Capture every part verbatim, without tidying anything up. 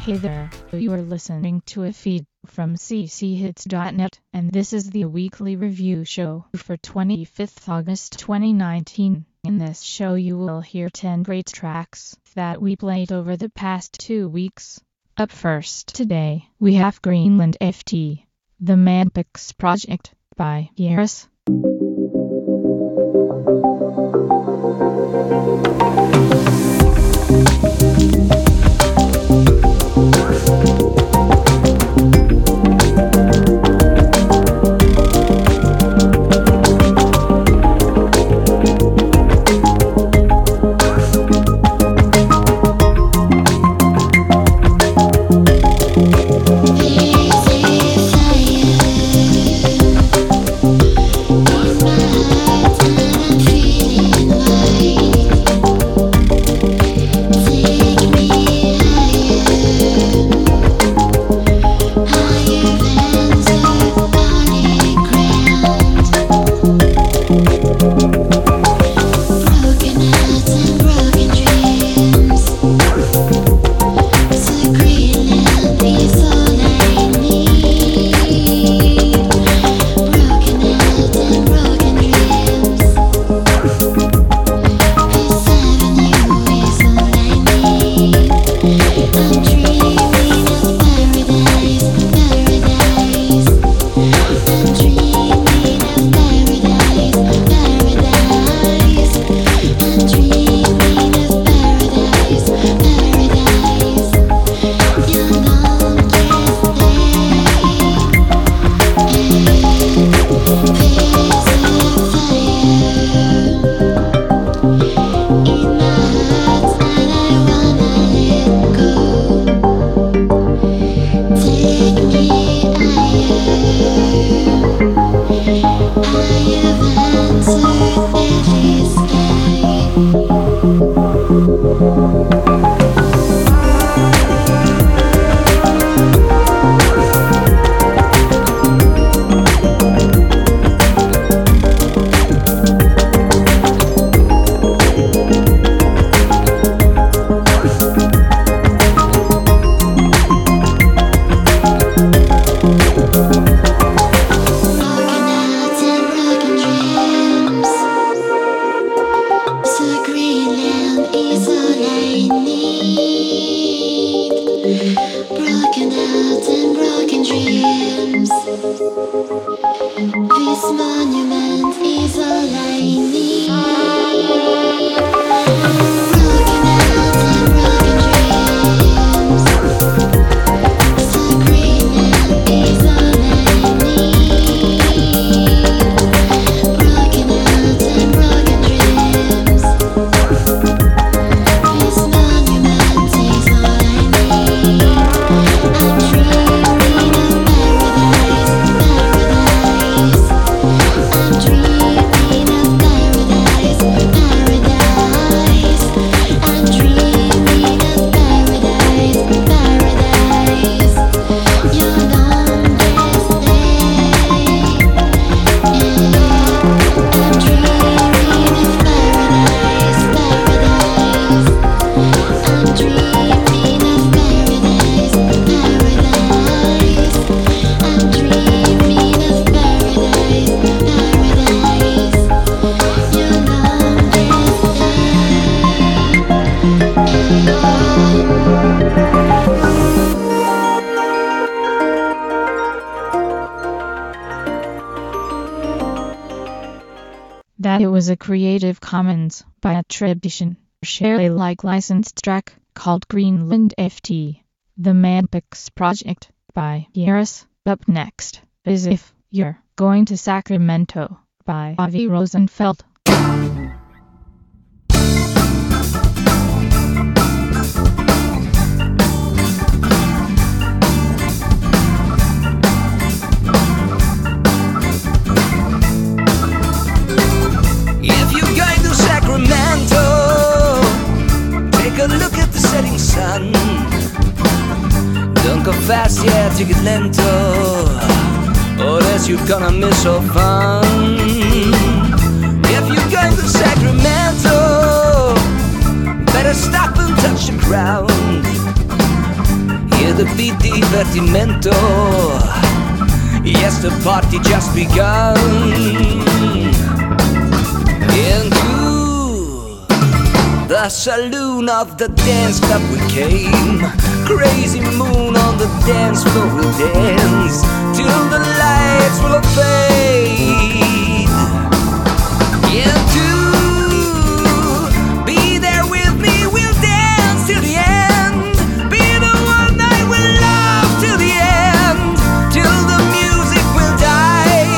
Hey there, you are listening to a feed from c c hits dot net, and this is the weekly review show for twenty-fifth of August twenty nineteen. In this show you will hear ten great tracks that we played over the past two weeks. Up first today, we have Greenland F T, The Madpix Project, by Yaris. That it was a Creative Commons by attribution, share Alike licensed track called Greenland F T, The Madpix Project, by Yaris. Up next is If You're Going to Sacramento, by Avi Rosenfeld. Sun. Don't go fast, yeah, take it lento, or else you're gonna miss all fun. If you're going to Sacramento, better stop and touch the ground. You be divertimento. Yes, the party just begun. Into the saloon of the dance club we came. Crazy moon on the dance floor will dance till the lights will fade. Into be there with me, we'll dance till the end. Be the one I will love till the end, till the music will die.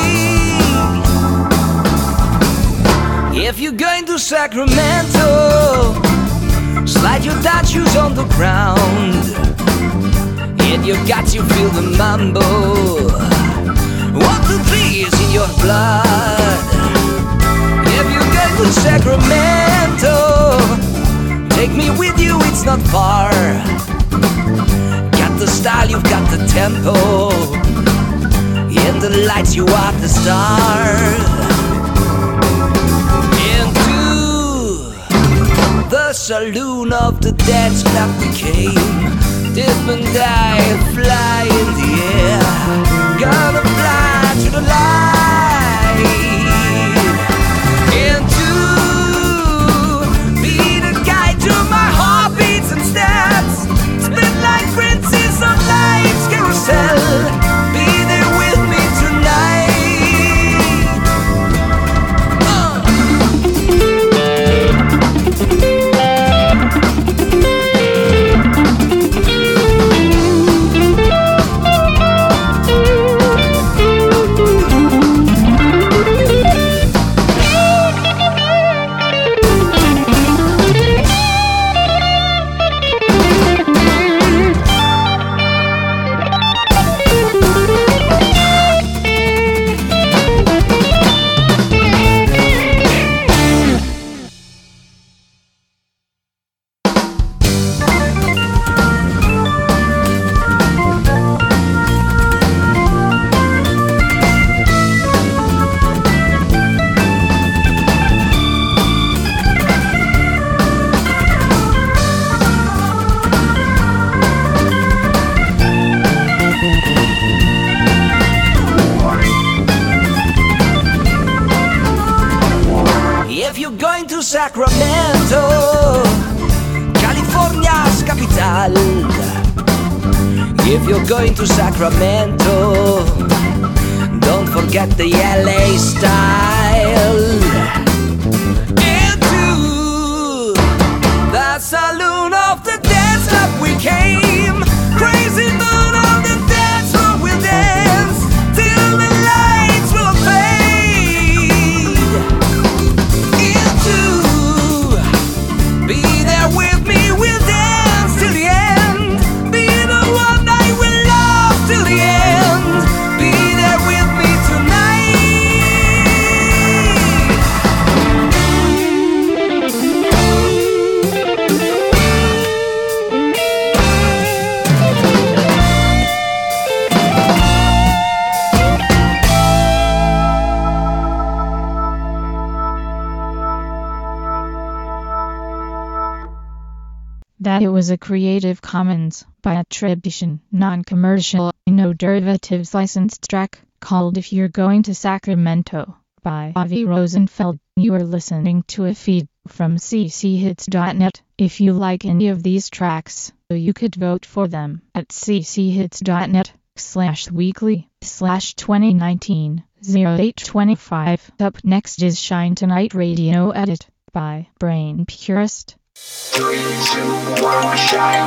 If you're going to Sacramento, slide your dance shoes on the ground. In your guts you feel the mambo. One, two, three is in your blood. If you're going to Sacramento, take me with you, it's not far. Got the style, you've got the tempo. In the lights you are the star. Into the saloon of the dance club we came. Dip and die, fly in the air. Gonna fly to the light. Into be the guide to my heartbeats and steps. Spin like princess on life's carousel. Be there with me tonight. Sacramento, California's capital. If you're going to Sacramento, don't forget the L A style. Into the saloon of the dance club we came. Crazy moon on the dance floor we'll dance till the lights will fade. Into be there with me, we'll dance till the end. Be the one I will love till the end. Be there with me That it was a Creative Commons by attribution, non-commercial, no derivatives licensed track called If You're Going to Sacramento by Avi Rosenfeld. You are listening to a feed from c c hits dot net. If you like any of these tracks, you could vote for them at c c hits dot net slash weekly slash twenty nineteen oh eight twenty-five. Up next is Shine Tonight Radio Edit by Brain Purist. Three, two, one, shine.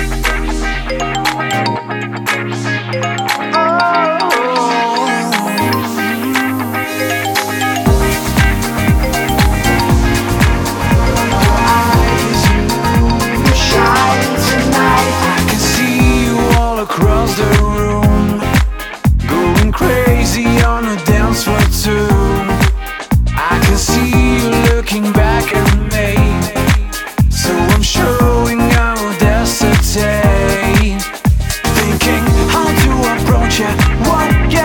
Across the room, going crazy on the dance floor too. I can see you looking back at me, so I'm showing our destiny. Thinking how to approach you, what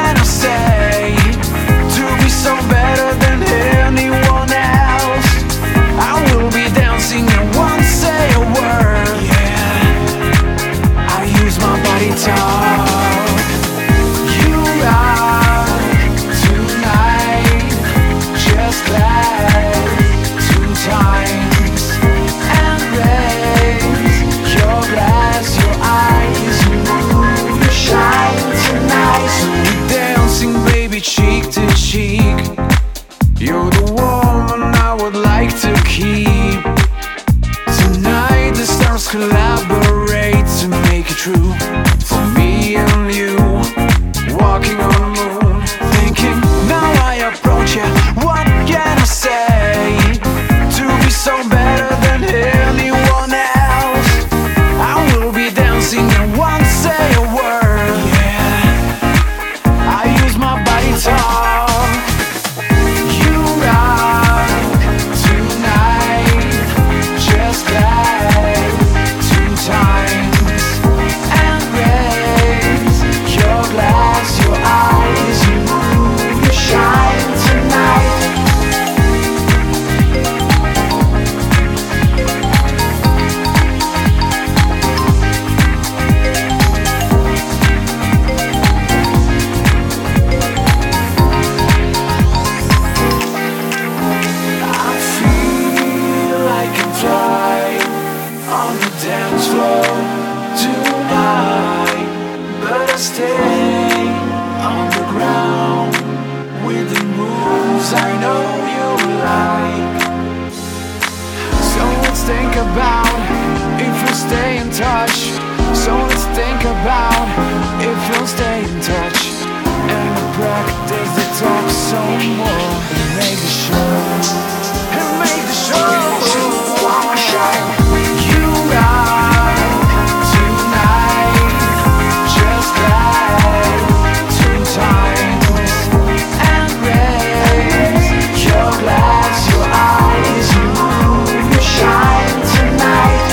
about if we'll stay in touch. So let's think about if we'll stay in touch and practice the talk some more and make the show and make the show. You and I tonight, just like two times, and raise your glass, your eyes, you move, you shine tonight.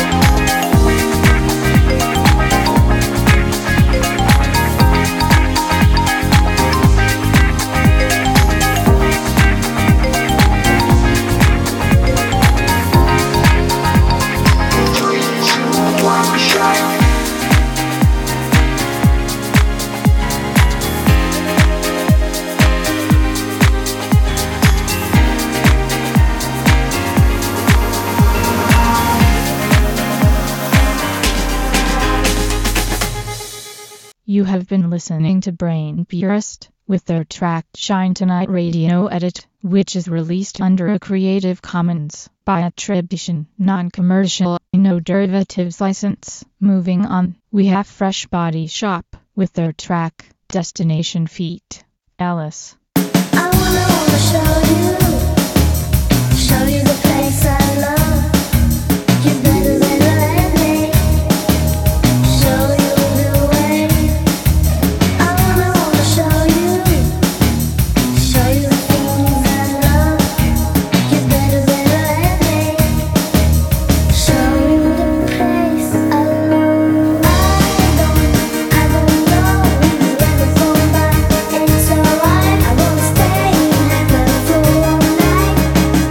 You have been listening to Brain Purist with their track Shine Tonight Radio Edit, which is released under a Creative Commons by attribution, non-commercial, no derivatives license. Moving on, we have Fresh Body Shop with their track Destination Feet. Alice. I wanna, wanna show you, show you the place I love. You better than let me show you the way. I wanna, wanna show you, show you the things I love. You better than let me show you the place I love. I don't, I don't know if you ever gone by. It's alright, I wanna stay and have a full all night.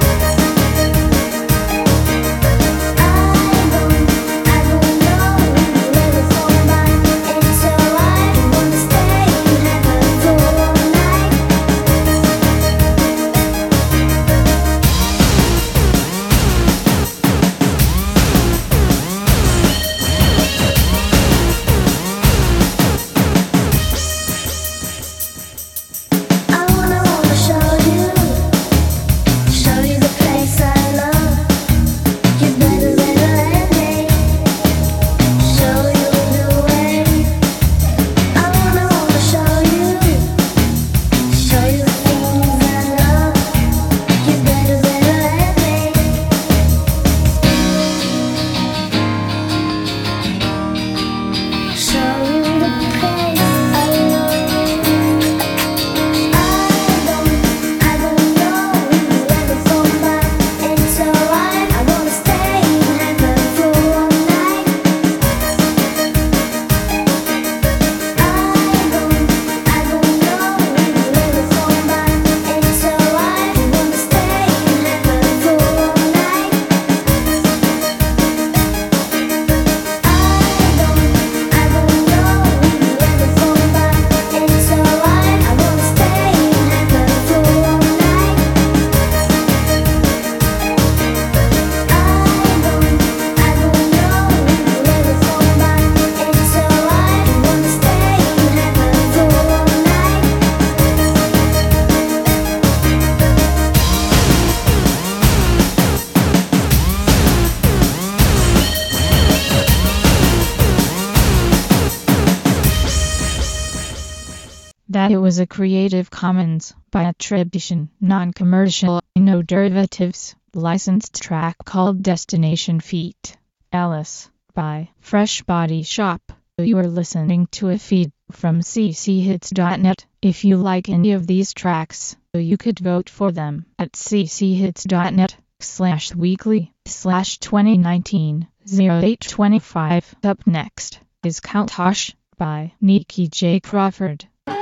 I don't, I don't know if you ever gone by. It's alright, I wanna stay and have a full all night. I wanna, wanna show you, show you the place I love. You better than let me show you the way. I wanna, wanna show you, show you the things I love. You better than let me show you the place I love. I don't, I don't know if you ever gone by. It's alright, I wanna stay and have a full all night. I don't, I don't know if you ever gone by. It's alright, I wanna stay and have a full all night. I don't, I don't know if you ever gone by. It's alright, I wanna stay and have a full all night. I don't, I don't know if you ever gone by. It's alright, I wanna stay and have a full all night. That it was a Creative Commons by attribution, non-commercial, no derivatives, licensed track called Destination Feet. Alice by Fresh Body Shop. You are listening to a feed from c c hits dot net. If you like any of these tracks, you could vote for them at c c hits dot net slash weekly slash twenty nineteen oh eight twenty-five. Up next is Count Tosh by Nikki J. Crawford.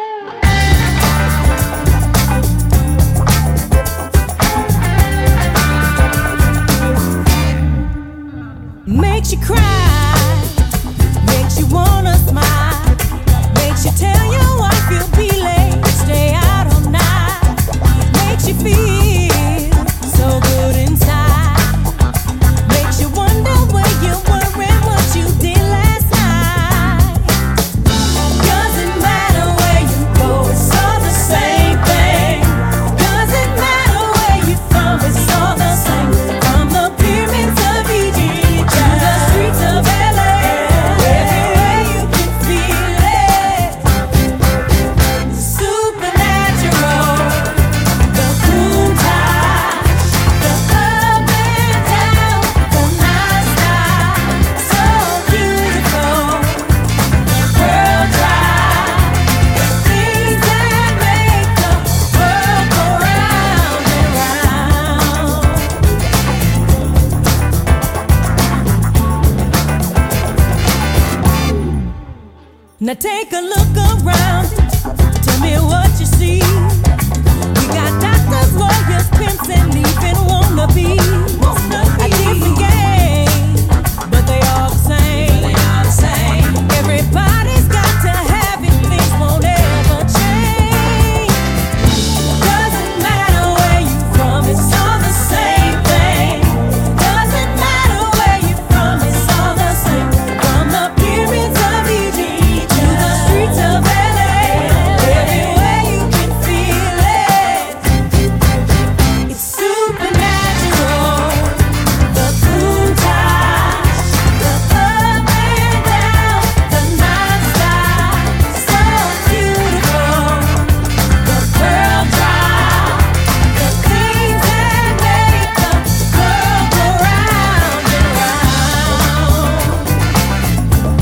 Makes you cry, makes you wanna smile, makes you tell your wife you'll be late, stay out all night, makes you feel so good inside, makes you wonder where you were and what you did last night. Doesn't matter where you go, it's all the same thing. Doesn't matter where you're from, it's all the same. From the pyramids of Egypt Now take a look around. Tell me what you see. We got doctors, lawyers, pimps, and even wannabes. A different game, but they all the same. Everybody's got to have it. Things won't ever change. Doesn't matter where you from. It's all the same thing. Doesn't matter where you from. It's all the same. From the pyramids of Egypt to the streets of L A, everywhere you can feel it. It's supernatural. The Countach, the up and down, the non-stop, so beautiful. The pearl drop, the things that make the world go round and round.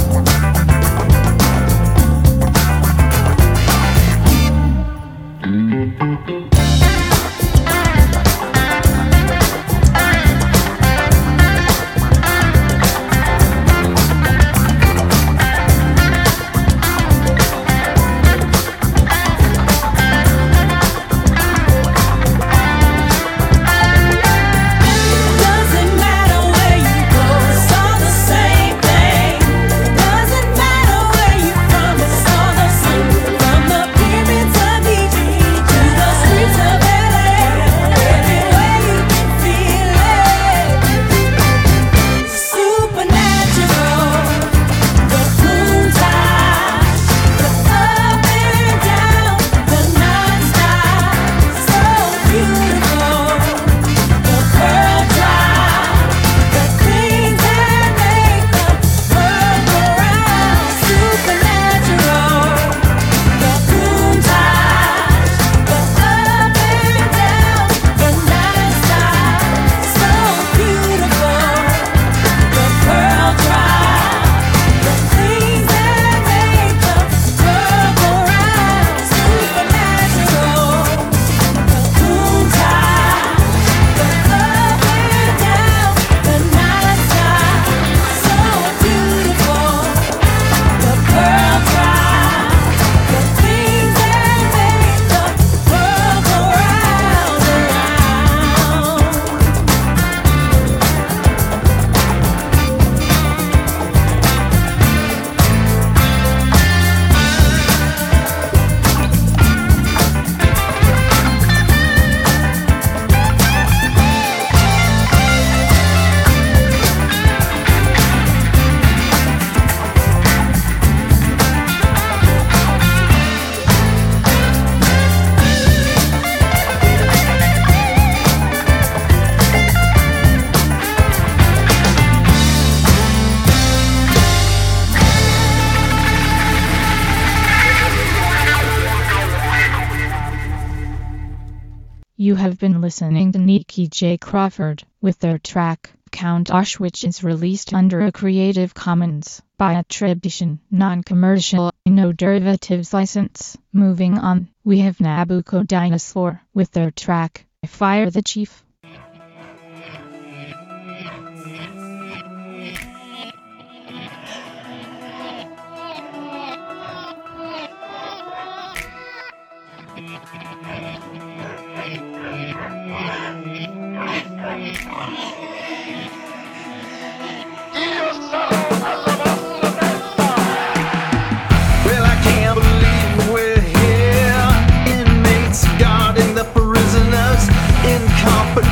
Doesn't matter where you go, it's all the same thing. Doesn't matter where you from, it's all the same. From the pyramids of Egypt to the streets of L A, everywhere you can feel it. Supernatural, the Countach, the up and down, the non-stop, so beautiful. The pearl drop, the things that make the world go round. Supernatural, the Countach, the up and down, the non-stop, so beautiful. The pearl drop, the things that make the world go round. Supernatural, the Countach, the up and down, the non-stop, so beautiful. The pearl drop, the things that make the world go round and round. You have been listening to Nikki J. Crawford with their track Countach, which is released under a Creative Commons by attribution, non-commercial, no derivatives license. Moving on, we have Nabucco Dinosaur with their track Fire the Chief. Well, I can't believe we're here. Inmates guarding the prisoners in company.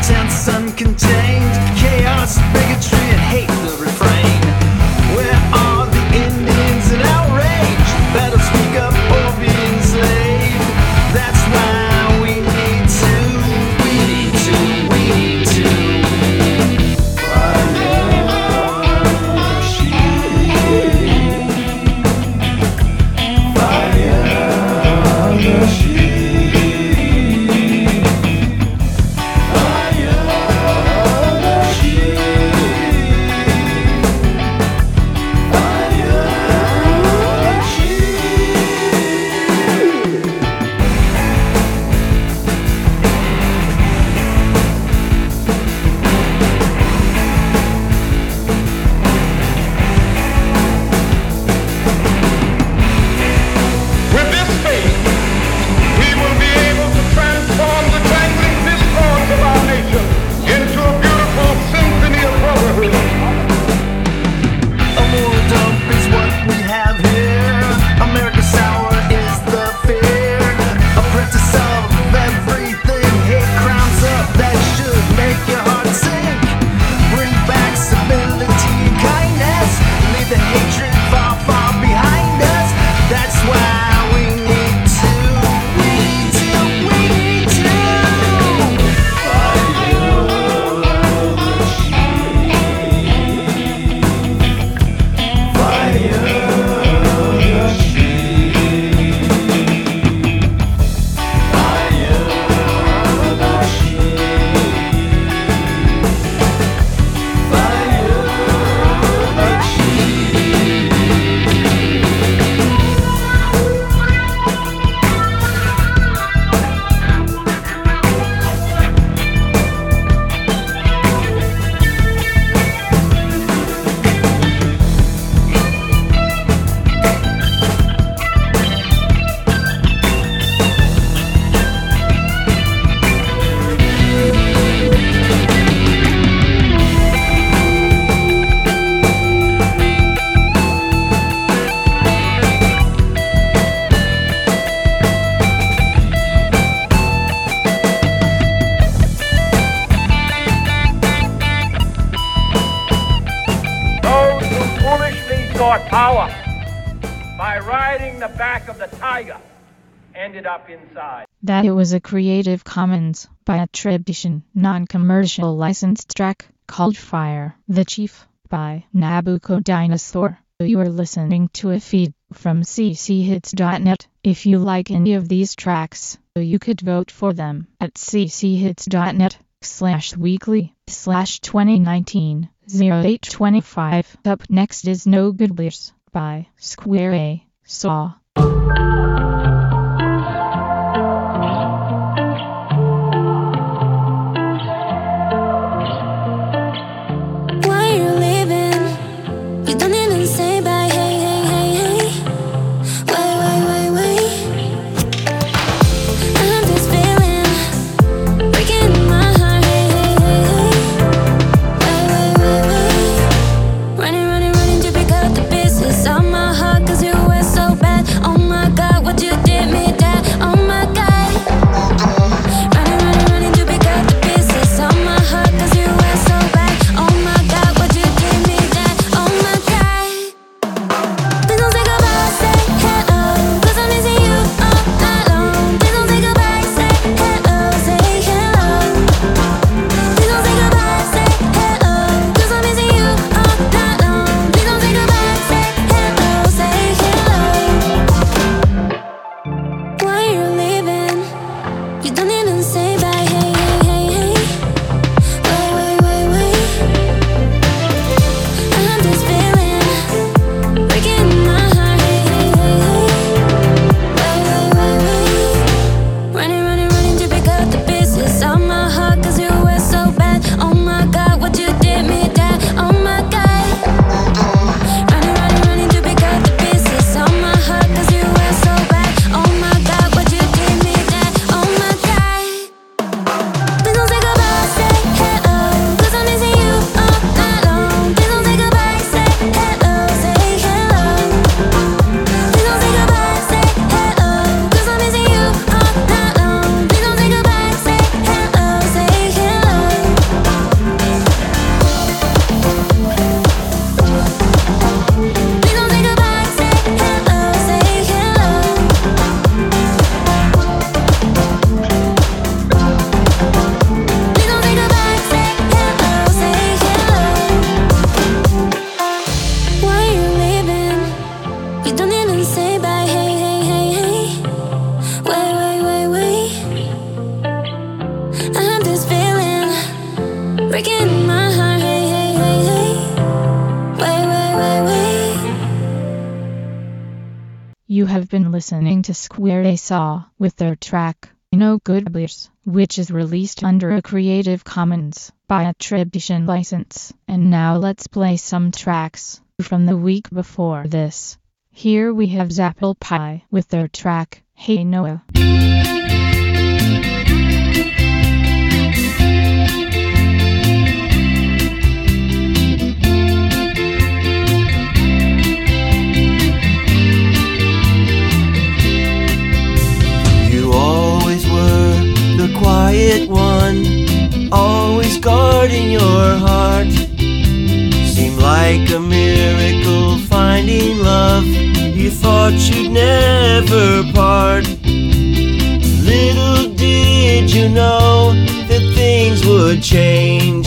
brought power by riding the back of the tiger, ended up inside. That it was a Creative Commons by attribution, non-commercial licensed track called Fire the Chief by Nabucco Dinosaur. You are listening to a feed from c c hits dot net. If you like any of these tracks, you could vote for them at c c hits dot net slash weekly slash twenty nineteen oh eight twenty-five. Up next is No Good Beers by Square A Saw. You have been listening to Square A Saw with their track, No Good Beers, which is released under a Creative Commons by attribution license. And now let's play some tracks from the week before this. Here we have Zapple Pie with their track, Hey Noah. Quiet one, always guarding your heart. Seemed like a miracle finding love. You thought you'd never part. Little did you know that things would change.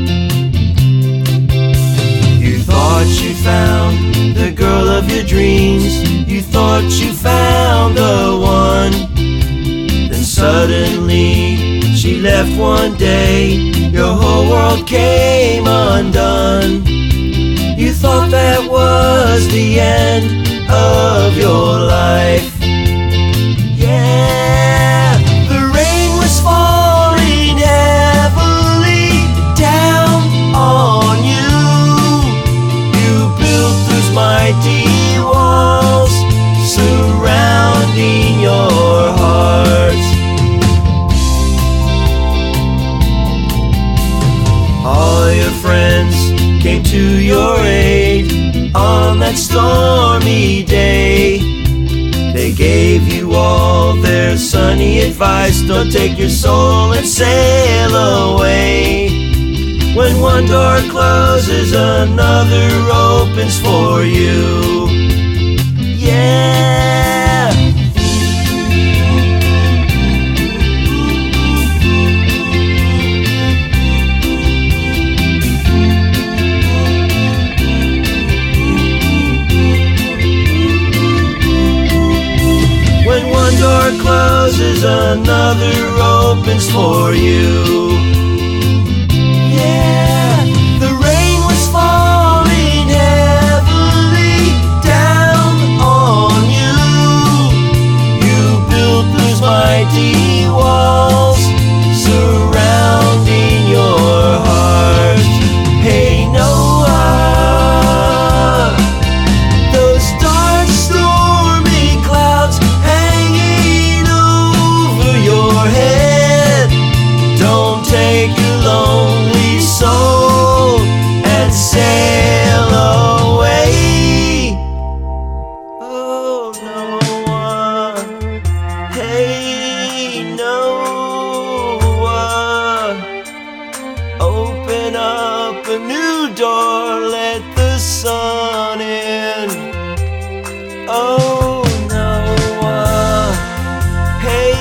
You thought you found the girl of your dreams. You thought you found the one. Suddenly, she left one day, your whole world came undone. You thought that was the end of your life. Yeah, the rain was falling heavily down on you. You built those mighty walls surrounding your heart. All your friends came to your aid on that stormy day. They gave you all their sunny advice. Don't take your soul and sail away. When one door closes, another opens for you. Yeah. When one door closes, another opens for you. Yeah, the rain was falling heavily down on you. You built those mighty walls surrounding your heart. Hey Noah, those dark stormy clouds hanging over your head. Don't take your lonely soul and sail away. Oh Noah, hey Noah, open up a new door, let the sun in. Oh Noah, hey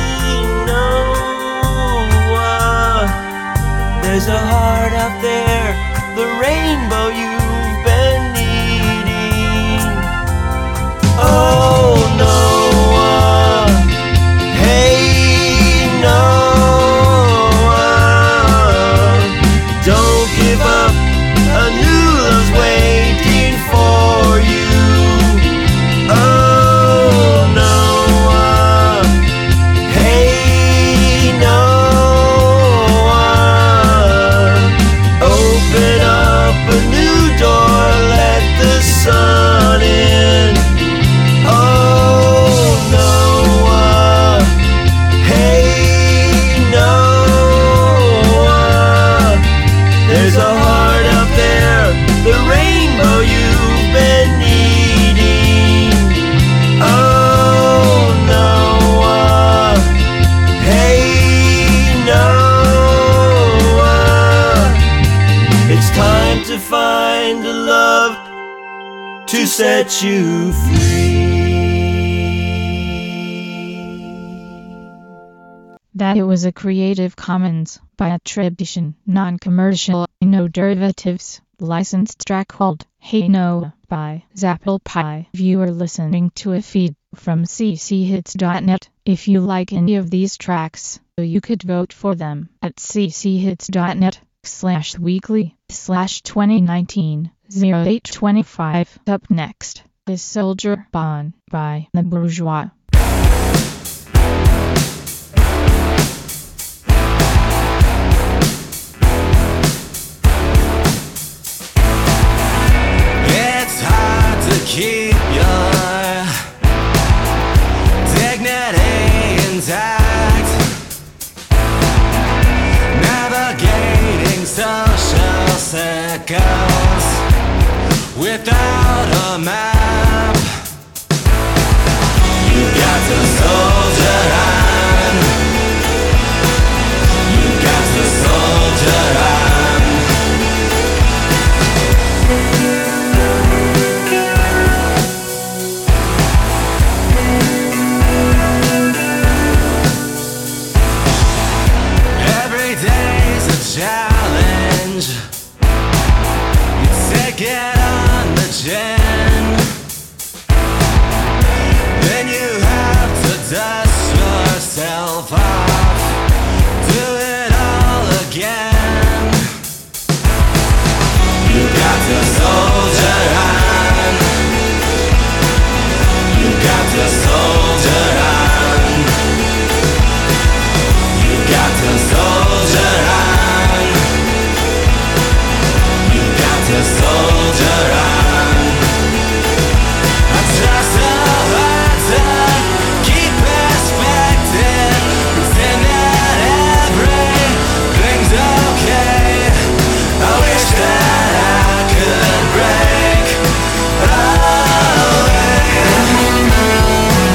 Noah, there's a heart out there, the rainbow you've been needing. Oh Noah, hey Noah, don't give up, a new love's waiting for you. Oh Noah, hey Noah, open up a new door, let the sun in. Oh Noah, hey Noah, there's a heart out there, the rainbow you've been needing. Oh Noah, hey Noah, it's time to find the love to set you free. That it was a Creative Commons by attribution, non-commercial, no derivatives, licensed track called Hey Noah by Zapple Pie. You are listening to a feed from c c hits dot net. If you like any of these tracks, you could vote for them at cchits.net slash weekly slash 2019 08 25. Up next is Soldier Bon by The Bourgeois. It's hard to keep your dignity intact, navigating social circles without a map. You got to soldier on. You got to soldier on. Every day's a challenge. You take it on the chin, then you have to dust yourself off, do it all again. You got to soldier on. You got to soldier on. You got to soldier on. You got to soldier on. I try so hard to keep expecting, pretend that everything's okay. I wish that I could break away.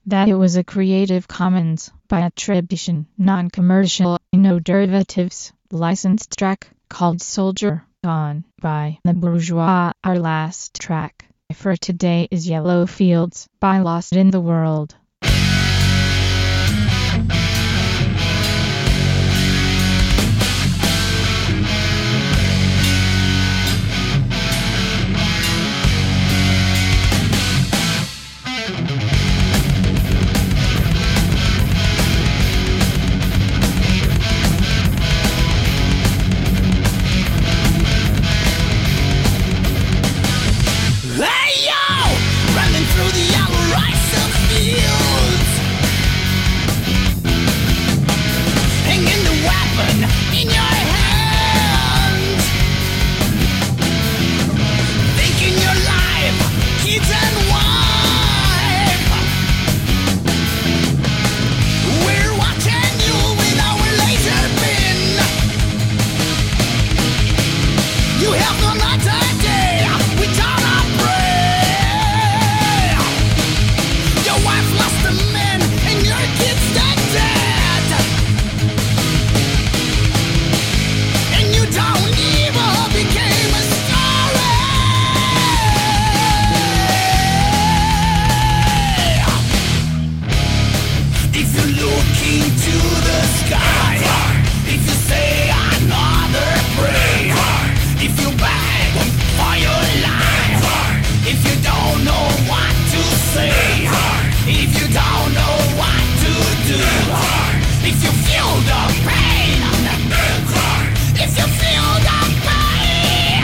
that it was a Creative Commons by attribution, non-commercial, no derivatives, licensed track called Soldier On by The Bourgeois. Our last track for today is Yellow Fields by Lost in the World. Through the yellow rice of fields, hanging the weapon in your hands, thinking your life, kids and wife. We're watching you with our laser bin. You have no night day, we turn our brain. Lost a man and your kids dead dead, and you don't even became a story. If you look into the sky, if you say another prayer, if you beg for your life, if you don't know what to say, if you don't know what to do, if you feel the pain, if you feel the pain,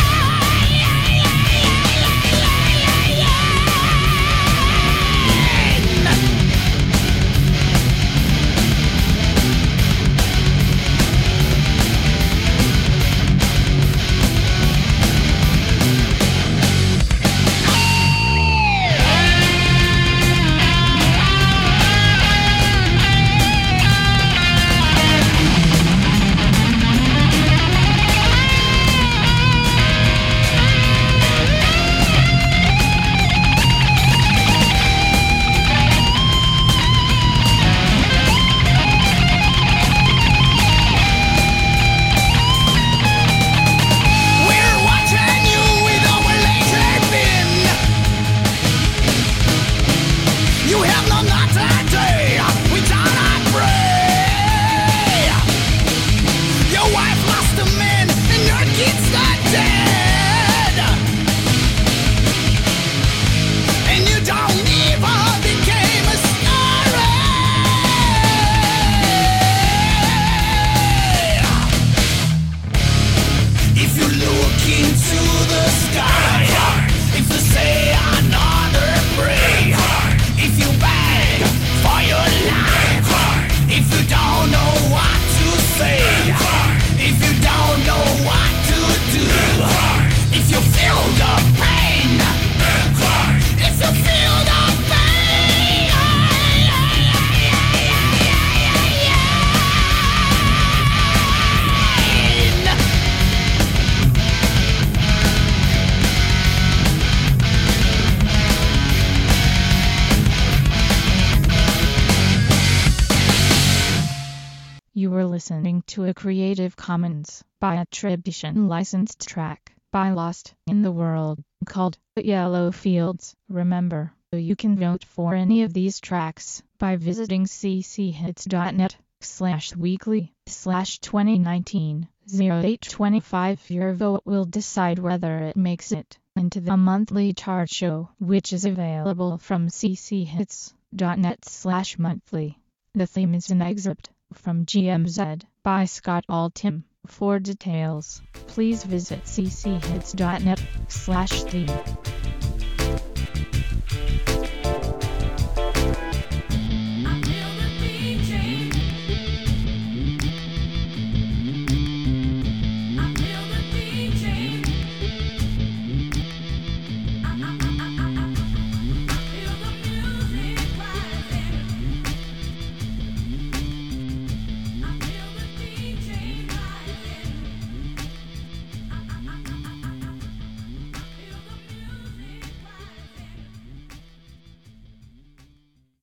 You were listening to a Creative Commons by attribution licensed track by Lost in the World called Yellow Fields. Remember, you can vote for any of these tracks by visiting cchits.net slash weekly slash 2019 08 25. Your vote will decide whether it makes it into the monthly chart show, which is available from cchits.net slash monthly. The theme is an excerpt from G M Z by Scott Altham. For details, please visit cchits.net slash theme.